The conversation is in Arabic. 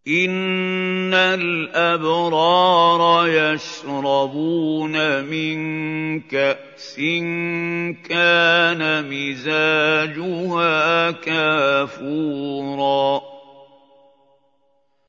إِنَّ الْأَبْرَارَ يَشْرَبُونَ مِن كَأْسٍ كَانَ مِزَاجُهَا كَافُورًا